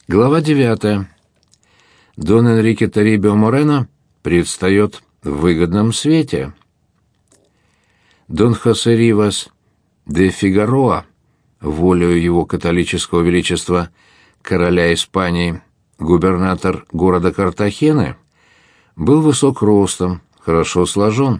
Глава 9. Дон Энрике Торибио Морено предстает в выгодном свете. Дон Хосе Ривас де Фигароа, волею его католического величества короля Испании, губернатор города Картахены, был высок ростом, хорошо сложен.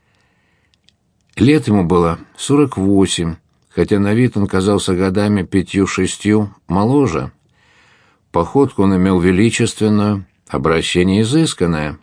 Лет ему было 48, хотя на вид он казался годами 5-6 моложе. Походку он имел величественную, обращение изысканное.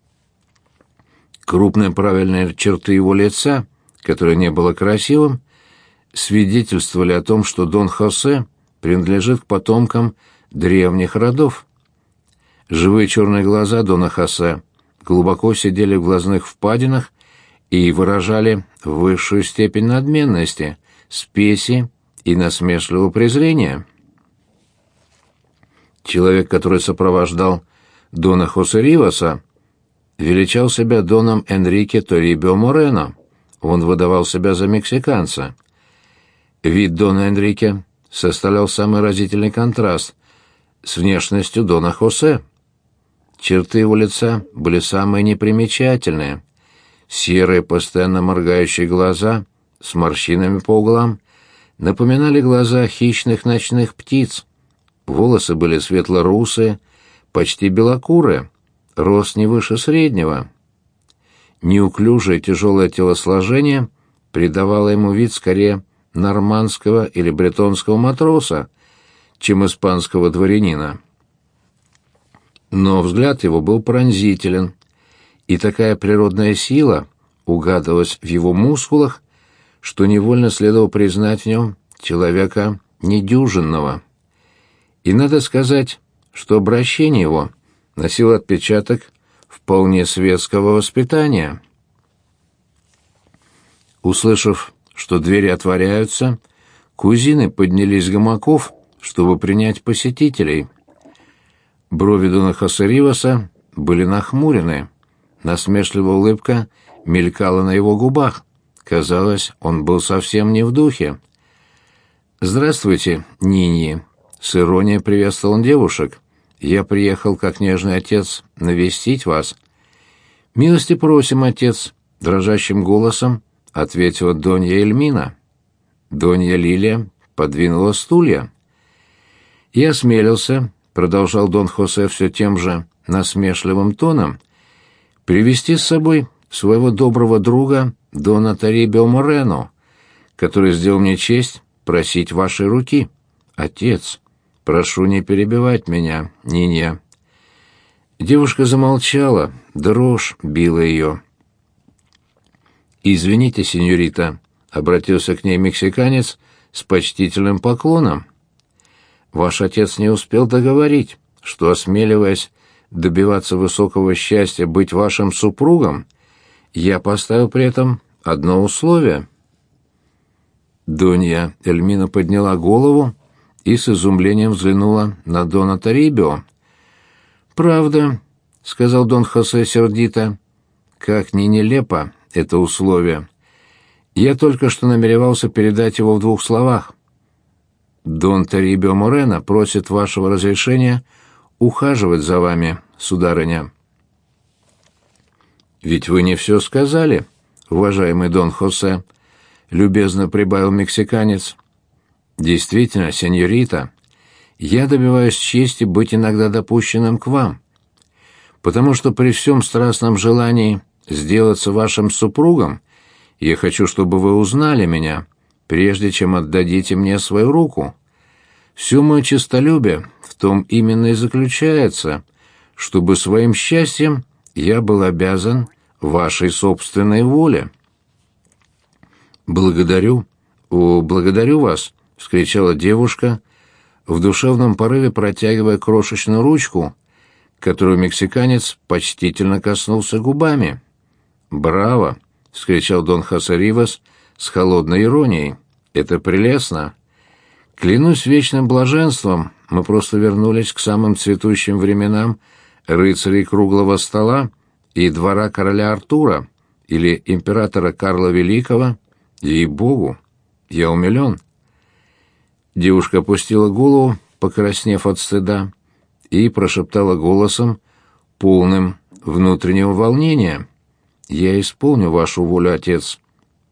Крупные правильные черты его лица, которое не было красивым, свидетельствовали о том, что Дон Хосе принадлежит к потомкам древних родов. Живые черные глаза Дона Хосе глубоко сидели в глазных впадинах и выражали высшую степень надменности, спеси и насмешливого презрения. Человек, который сопровождал Дона Хосе Риваса, величал себя Доном Энрике Торибио Морено. Он выдавал себя за мексиканца. Вид Дона Энрике составлял самый разительный контраст с внешностью Дона Хосе. Черты его лица были самые непримечательные. Серые, постоянно моргающие глаза с морщинами по углам напоминали глаза хищных ночных птиц. Волосы были светло-русые, почти белокурые, рост не выше среднего. Неуклюжее тяжелое телосложение придавало ему вид скорее нормандского или бретонского матроса, чем испанского дворянина. Но взгляд его был пронзителен, и такая природная сила угадывалась в его мускулах, что невольно следовало признать в нем человека недюжинного. И надо сказать, что обращение его носило отпечаток вполне светского воспитания. Услышав, что двери отворяются, кузины поднялись с гамаков, чтобы принять посетителей. Брови Дона Хосе Риваса были нахмурены, насмешливая улыбка мелькала на его губах. Казалось, он был совсем не в духе. «Здравствуйте, Ниньи!» — с иронией приветствовал он девушек. «Я приехал, как нежный отец, навестить вас». «Милости просим, отец», — дрожащим голосом ответила Донья Эльмина. Донья Лилия подвинула стулья. «Я осмелился», — продолжал Дон Хосе все тем же насмешливым тоном, «привести с собой своего доброго друга Дона Торибио Морено, который сделал мне честь просить вашей руки. Отец, прошу не перебивать меня, Нинья». Девушка замолчала, дрожь била ее. «Извините, сеньорита», — обратился к ней мексиканец с почтительным поклоном. «Ваш отец не успел договорить, что, осмеливаясь добиваться высокого счастья быть вашим супругом, я поставил при этом одно условие». Донья Эльмина подняла голову и с изумлением взглянула на Дона Торибио. «Правда», — сказал Дон Хосе сердито, — «как ни нелепо это условие. Я только что намеревался передать его в 2 словах. Дон Торибио Морено просит вашего разрешения ухаживать за вами, сударыня». «Ведь вы не все сказали, уважаемый Дон Хосе», — любезно прибавил мексиканец. «Действительно, сеньорита, я добиваюсь чести быть иногда допущенным к вам, потому что при всем страстном желании сделаться вашим супругом я хочу, чтобы вы узнали меня, прежде чем отдадите мне свою руку. Все мое честолюбие в том именно и заключается, чтобы своим счастьем я был обязан вашей собственной воле». «Благодарю, благодарю вас», — вскричала девушка, в душевном порыве протягивая крошечную ручку, которую мексиканец почтительно коснулся губами. «Браво!» — вскричал Дон Хосе Ривас с холодной иронией. «Это прелестно! Клянусь вечным блаженством, мы просто вернулись к самым цветущим временам рыцарей круглого стола и двора короля Артура или императора Карла Великого. Ей-богу, я умилен». Девушка опустила голову покраснев от стыда, и прошептала голосом, полным внутреннего волнения: «Я исполню вашу волю, отец».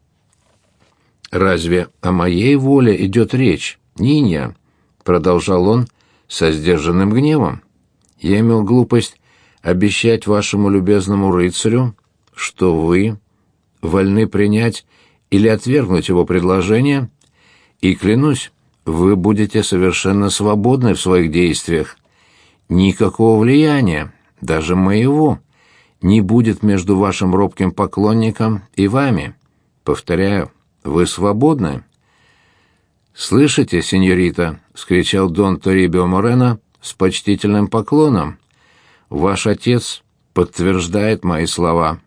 «Разве о моей воле идет речь, Нинья?» — продолжал он со сдержанным гневом. «Я имел глупость обещать вашему любезному рыцарю, что вы вольны принять или отвергнуть его предложение, и, клянусь, вы будете совершенно свободны в своих действиях. Никакого влияния, даже моего, не будет между вашим робким поклонником и вами. Повторяю, вы свободны». «Слышите, сеньорита?» — вскричал Дон Торибио Морено с почтительным поклоном. «Ваш отец подтверждает мои слова».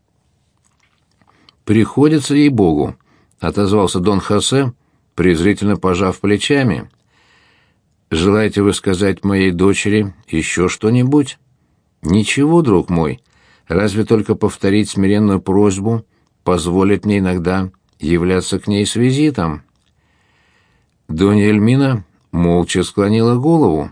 «Приходится, ей-богу», — отозвался Дон Хосе, презрительно пожав плечами. «Желаете вы сказать моей дочери еще что-нибудь?» «Ничего, друг мой, разве только повторить смиренную просьбу, позволить мне иногда являться к ней с визитом». Донья Эльмина молча склонила голову.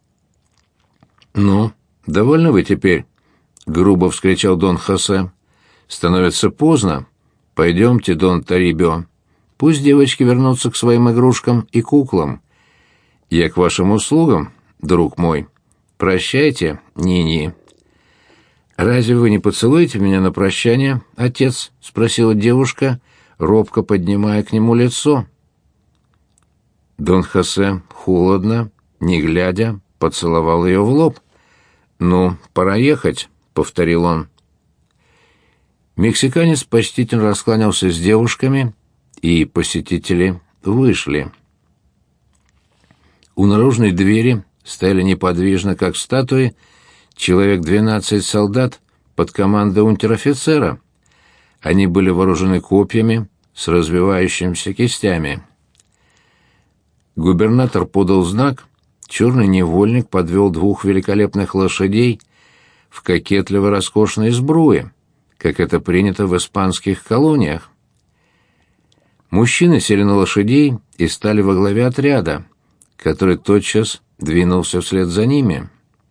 «Ну, довольны вы теперь?» — грубо вскричал Дон Хосе. «Становится поздно. Пойдемте, Дон Торибио. Пусть девочки вернутся к своим игрушкам и куклам. Я к вашим услугам, друг мой. Прощайте, Нини». «Разве вы не поцелуете меня на прощание, отец?» — спросила девушка, робко поднимая к нему лицо. Дон Хосе холодно, не глядя, поцеловал ее в лоб. «Ну, пора ехать», — повторил он. Мексиканец почтительно раскланялся с девушками, и посетители вышли. У наружной двери стояли неподвижно, как статуи, человек 12 солдат под командой унтер-офицера. Они были вооружены копьями с развивающимися кистями. Губернатор подал знак, черный невольник подвел двух великолепных лошадей в кокетливо роскошной сбруе, как это принято в испанских колониях. Мужчины сели на лошадей и стали во главе отряда, который тотчас двинулся вслед за ними.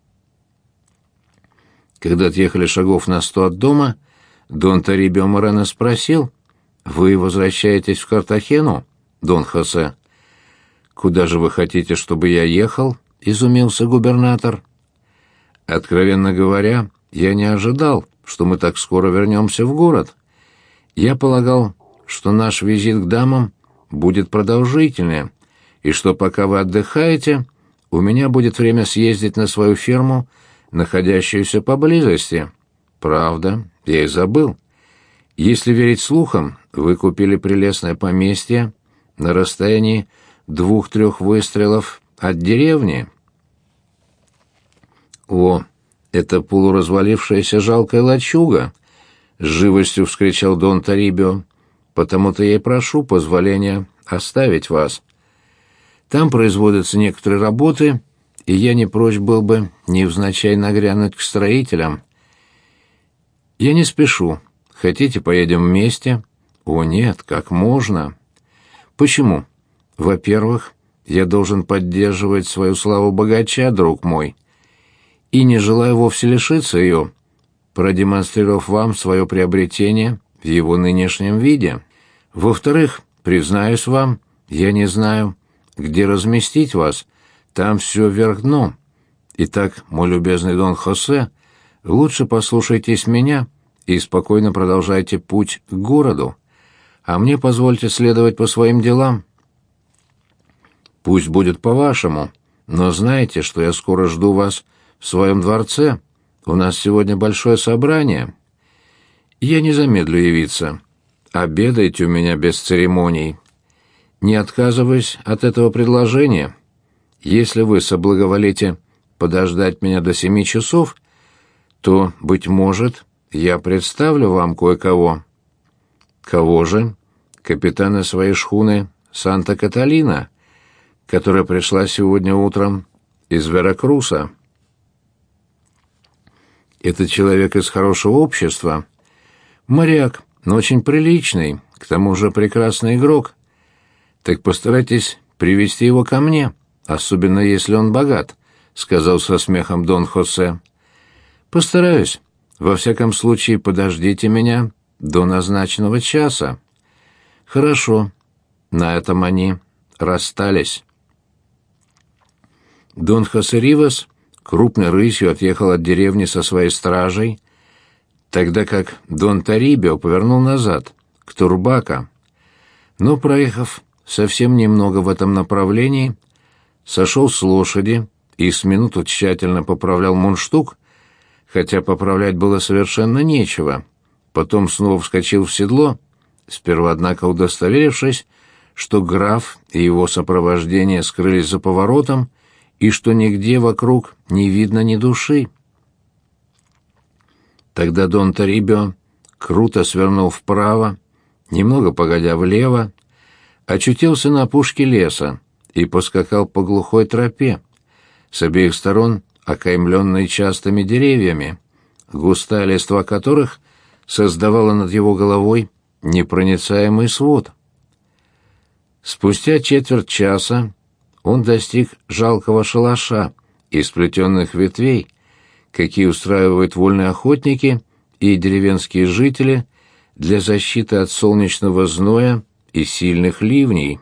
Когда отъехали шагов на 100 от дома, Дон Торибио Морено спросил: «Вы возвращаетесь в Картахену, Дон Хосе?» «Куда же вы хотите, чтобы я ехал?» — изумился губернатор. «Откровенно говоря, я не ожидал, что мы так скоро вернемся в город. Я полагал, что наш визит к дамам будет продолжительнее, и что пока вы отдыхаете, у меня будет время съездить на свою ферму, находящуюся поблизости. Правда, я и забыл. Если верить слухам, вы купили прелестное поместье на расстоянии 2-3 выстрелов от деревни». «О, это полуразвалившаяся жалкая лачуга!» — с живостью вскричал Дон Торибио. «Потому-то я и прошу позволения оставить вас. Там производятся некоторые работы, и я не прочь был бы невзначай нагрянуть к строителям. Я не спешу. Хотите, поедем вместе?» «О, нет, как можно?» «Почему? Во-первых, я должен поддерживать свою славу богача, друг мой, и не желаю вовсе лишиться ее, продемонстрировав вам свое приобретение в его нынешнем виде. Во-вторых, признаюсь вам, я не знаю, где разместить вас, там все вверх дном. Итак, мой любезный Дон Хосе, лучше послушайтесь меня и спокойно продолжайте путь к городу, а мне позвольте следовать по своим делам». «Пусть будет по-вашему, но знайте, что я скоро жду вас в своем дворце. У нас сегодня большое собрание. Я не замедлю явиться. Обедайте у меня без церемоний. Не отказываюсь от этого предложения. Если вы соблаговолите подождать меня до 7 часов, то, быть может, я представлю вам кое-кого». «Кого же?» «Капитана своей шхуны Санта-Каталина, которая пришла сегодня утром из Веракруса». «Это человек из хорошего общества. Моряк, но очень приличный, к тому же прекрасный игрок. Так постарайтесь привести его ко мне, особенно если он богат», — сказал со смехом Дон Хосе. «Постараюсь. Во всяком случае, подождите меня до назначенного часа». «Хорошо». На этом они расстались. Дон Хосе Ривас крупной рысью отъехал от деревни со своей стражей, тогда как Дон Торибио повернул назад, к Турбако. Но, проехав совсем немного в этом направлении, сошел с лошади и с минуту тщательно поправлял мундштук, хотя поправлять было совершенно нечего. Потом снова вскочил в седло, сперва, однако, удостоверившись, что граф и его сопровождение скрылись за поворотом и что нигде вокруг не видно ни души. Тогда Дон Торибио круто свернул вправо, немного погодя влево, очутился на опушке леса и поскакал по глухой тропе, с обеих сторон окаймленной частыми деревьями, густая листва которых создавала над его головой непроницаемый свод. Спустя четверть часа он достиг жалкого шалаша из сплетенных ветвей, какие устраивают вольные охотники и деревенские жители для защиты от солнечного зноя и сильных ливней.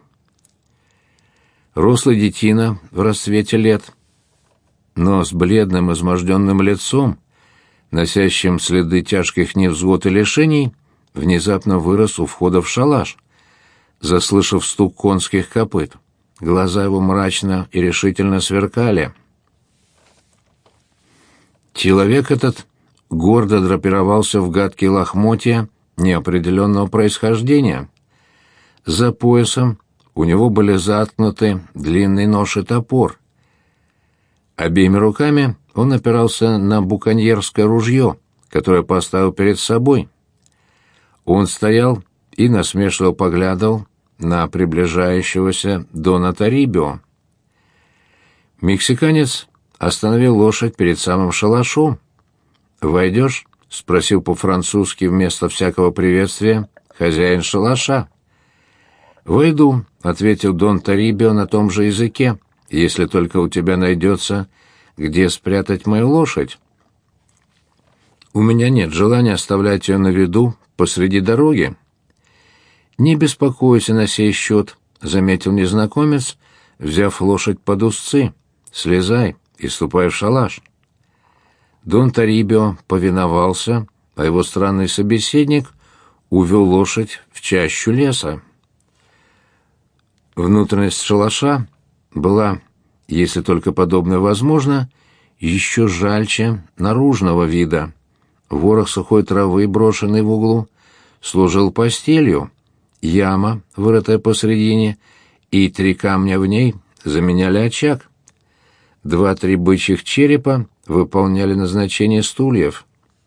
Рослый детина в расцвете лет, но с бледным изможденным лицом, носящим следы тяжких невзгод и лишений, внезапно вырос у входа в шалаш. Заслышав стук конских копыт, глаза его мрачно и решительно сверкали. Человек этот гордо драпировался в гадкие лохмотья неопределенного происхождения. За поясом у него были заткнуты длинный нож и топор. Обеими руками он опирался на буконьерское ружье, которое поставил перед собой. Он стоял и насмешливо поглядывал на приближающегося Дона Торибио. Мексиканец остановил лошадь перед самым шалашом. «Войдешь?» — спросил по-французски вместо всякого приветствия хозяин шалаша. «Войду», — ответил Дон Торибио на том же языке, «если только у тебя найдется, где спрятать мою лошадь. У меня нет желания оставлять ее на виду посреди дороги». «Не беспокойся на сей счет», — заметил незнакомец, взяв лошадь под узцы. «Слезай и ступай в шалаш». Дон Торибио повиновался, а его странный собеседник увел лошадь в чащу леса. Внутренность шалаша была, если только подобное возможно, еще жальче наружного вида. Ворох сухой травы, брошенный в углу, служил постелью. Яма, вырытая посредине, и 3 камня в ней заменяли очаг. 2-3 бычьих черепа выполняли назначение стульев.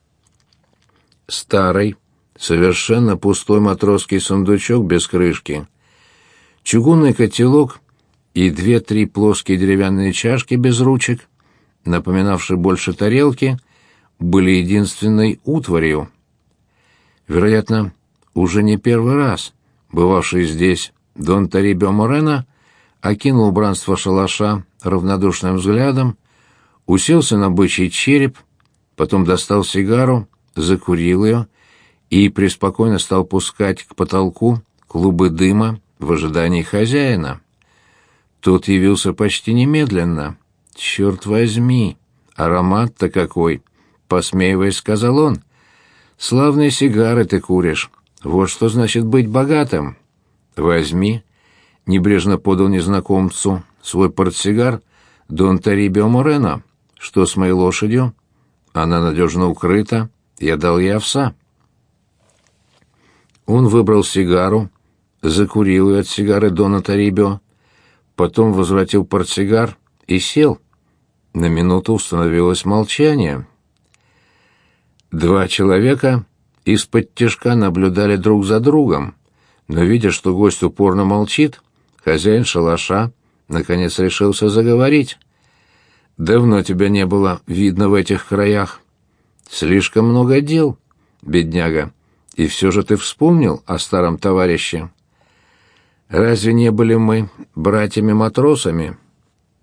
Старый, совершенно пустой матросский сундучок без крышки, чугунный котелок и 2-3 плоские деревянные чашки без ручек, напоминавшие больше тарелки, были единственной утварью. Вероятно, уже не первый раз бывавший здесь Дон Торибио Морено окинул убранство шалаша равнодушным взглядом, уселся на бычий череп, потом достал сигару, закурил ее и преспокойно стал пускать к потолку клубы дыма в ожидании хозяина. Тот явился почти немедленно. «Черт возьми, аромат-то какой!» — посмеиваясь, сказал он. «Славные сигары ты куришь. Вот что значит быть богатым. Возьми», — небрежно подал незнакомцу свой портсигар Дон Торибио Морено. «Что с моей лошадью?» «Она надежно укрыта. Я дал ей овса». Он выбрал сигару, закурил ее от сигары Дона Торибио, потом возвратил портсигар и сел. На минуту установилось молчание. 2 человека из-под тишка наблюдали друг за другом, но, видя, что гость упорно молчит, хозяин шалаша наконец решился заговорить. «Давно тебя не было видно в этих краях. Слишком много дел, бедняга, и все же ты вспомнил о старом товарище. Разве не были мы братьями-матросами?»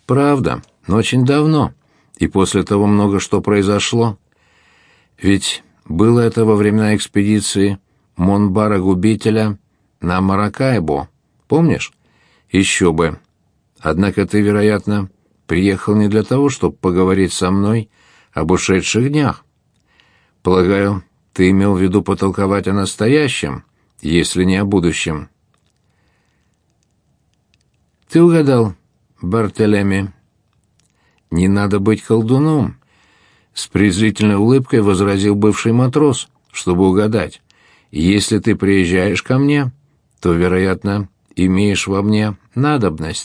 Правда, но очень давно, и после того много что произошло. Ведь было это во времена экспедиции Монбара-губителя на Маракайбо, помнишь? Еще бы. Однако ты, вероятно, приехал не для того, чтобы поговорить со мной об ушедших днях. Полагаю, ты имел в виду потолковать о настоящем, если не о будущем. Ты угадал, Бартелеми. Не надо быть колдуном, с презрительной улыбкой возразил бывший матрос, чтобы угадать. Если ты приезжаешь ко мне, то, вероятно, имеешь во мне надобность.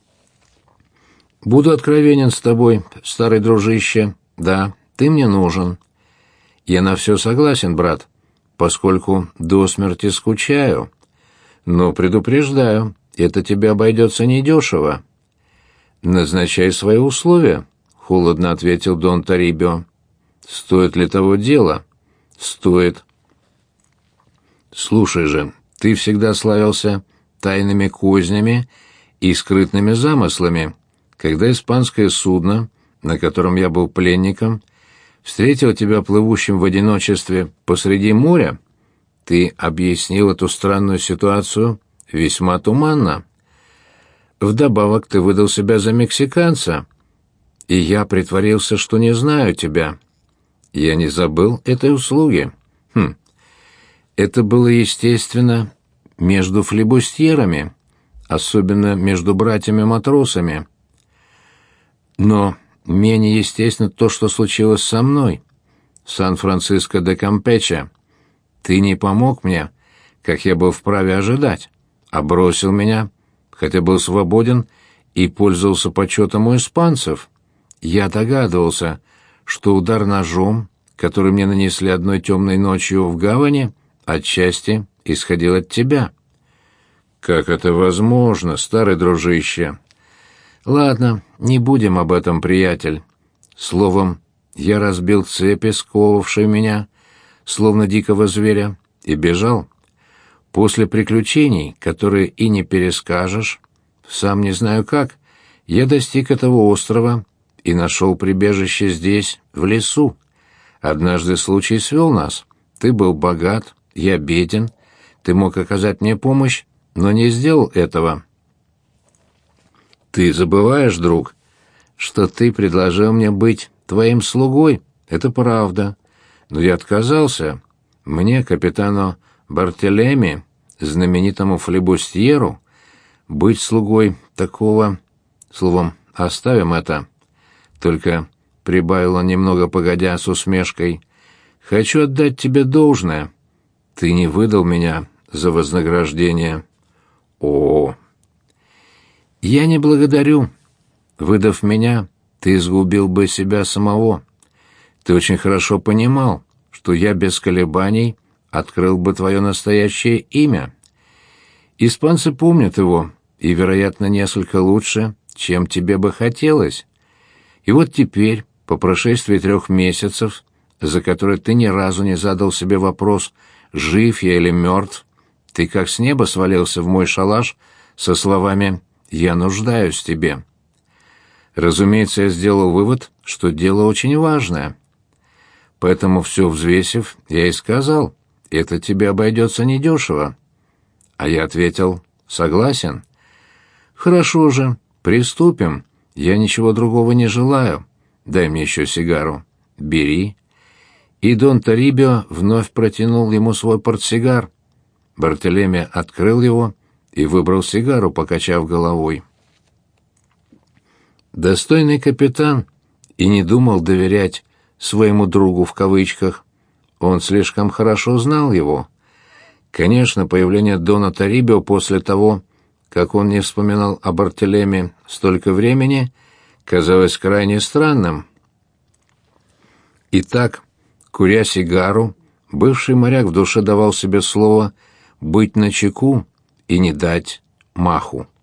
Буду откровенен с тобой, старый дружище. Да, ты мне нужен. Я на все согласен, брат, поскольку до смерти скучаю. Но предупреждаю, это тебе обойдется недешево. Назначай свои условия, холодно ответил Дон Торибио. Стоит ли того дело? Стоит. Слушай же, ты всегда славился тайными кознями и скрытными замыслами. Когда испанское судно, на котором я был пленником, встретило тебя плывущим в одиночестве посреди моря, ты объяснил эту странную ситуацию весьма туманно. Вдобавок ты выдал себя за мексиканца, и я притворился, что не знаю тебя. Я не забыл этой услуги. Это было естественно между флибустьерами, особенно между братьями-матросами. Но менее естественно то, что случилось со мной, Сан-Франциско де Кампече. Ты не помог мне, как я был вправе ожидать, а бросил меня, хотя был свободен и пользовался почетом у испанцев. Я догадывался, что удар ножом, который мне нанесли одной темной ночью в гавани, отчасти исходил от тебя. Как это возможно, старый дружище? Ладно, не будем об этом, приятель. Словом, я разбил цепи, сковывавшие меня, словно дикого зверя, и бежал. После приключений, которые и не перескажешь, сам не знаю как, я достиг этого острова и нашел прибежище здесь, в лесу. Однажды случай свел нас. Ты был богат, я беден, ты мог оказать мне помощь, но не сделал этого. Ты забываешь, друг, что ты предложил мне быть твоим слугой. Это правда. Но я отказался. Мне, капитану Бартелеми, знаменитому флибустьеру, быть слугой такого... Словом, оставим это. Только, — прибавил он немного погодя с усмешкой, — хочу отдать тебе должное. Ты не выдал меня за вознаграждение. О! Я не благодарю. Выдав меня, ты изгубил бы себя самого. Ты очень хорошо понимал, что я без колебаний открыл бы твое настоящее имя. Испанцы помнят его, и, вероятно, несколько лучше, чем тебе бы хотелось. И вот теперь, по прошествии 3 месяцев, за которые ты ни разу не задал себе вопрос, жив я или мертв, ты как с неба свалился в мой шалаш со словами «Я нуждаюсь в тебе». Разумеется, я сделал вывод, что дело очень важное. Поэтому, все взвесив, я и сказал, это тебе обойдется недешево. А я ответил, согласен. Хорошо же, приступим. Я ничего другого не желаю. Дай мне еще сигару. Бери. И Дон Торибио вновь протянул ему свой портсигар. Бартелеми открыл его и выбрал сигару, покачав головой. Достойный капитан и не думал доверять своему другу в кавычках. Он слишком хорошо знал его. Конечно, появление Дона Торибио после того, как он не вспоминал о Бартелеми столько времени, казалось крайне странным. Итак, куря сигару, бывший моряк в душе давал себе слово быть начеку и не дать маху.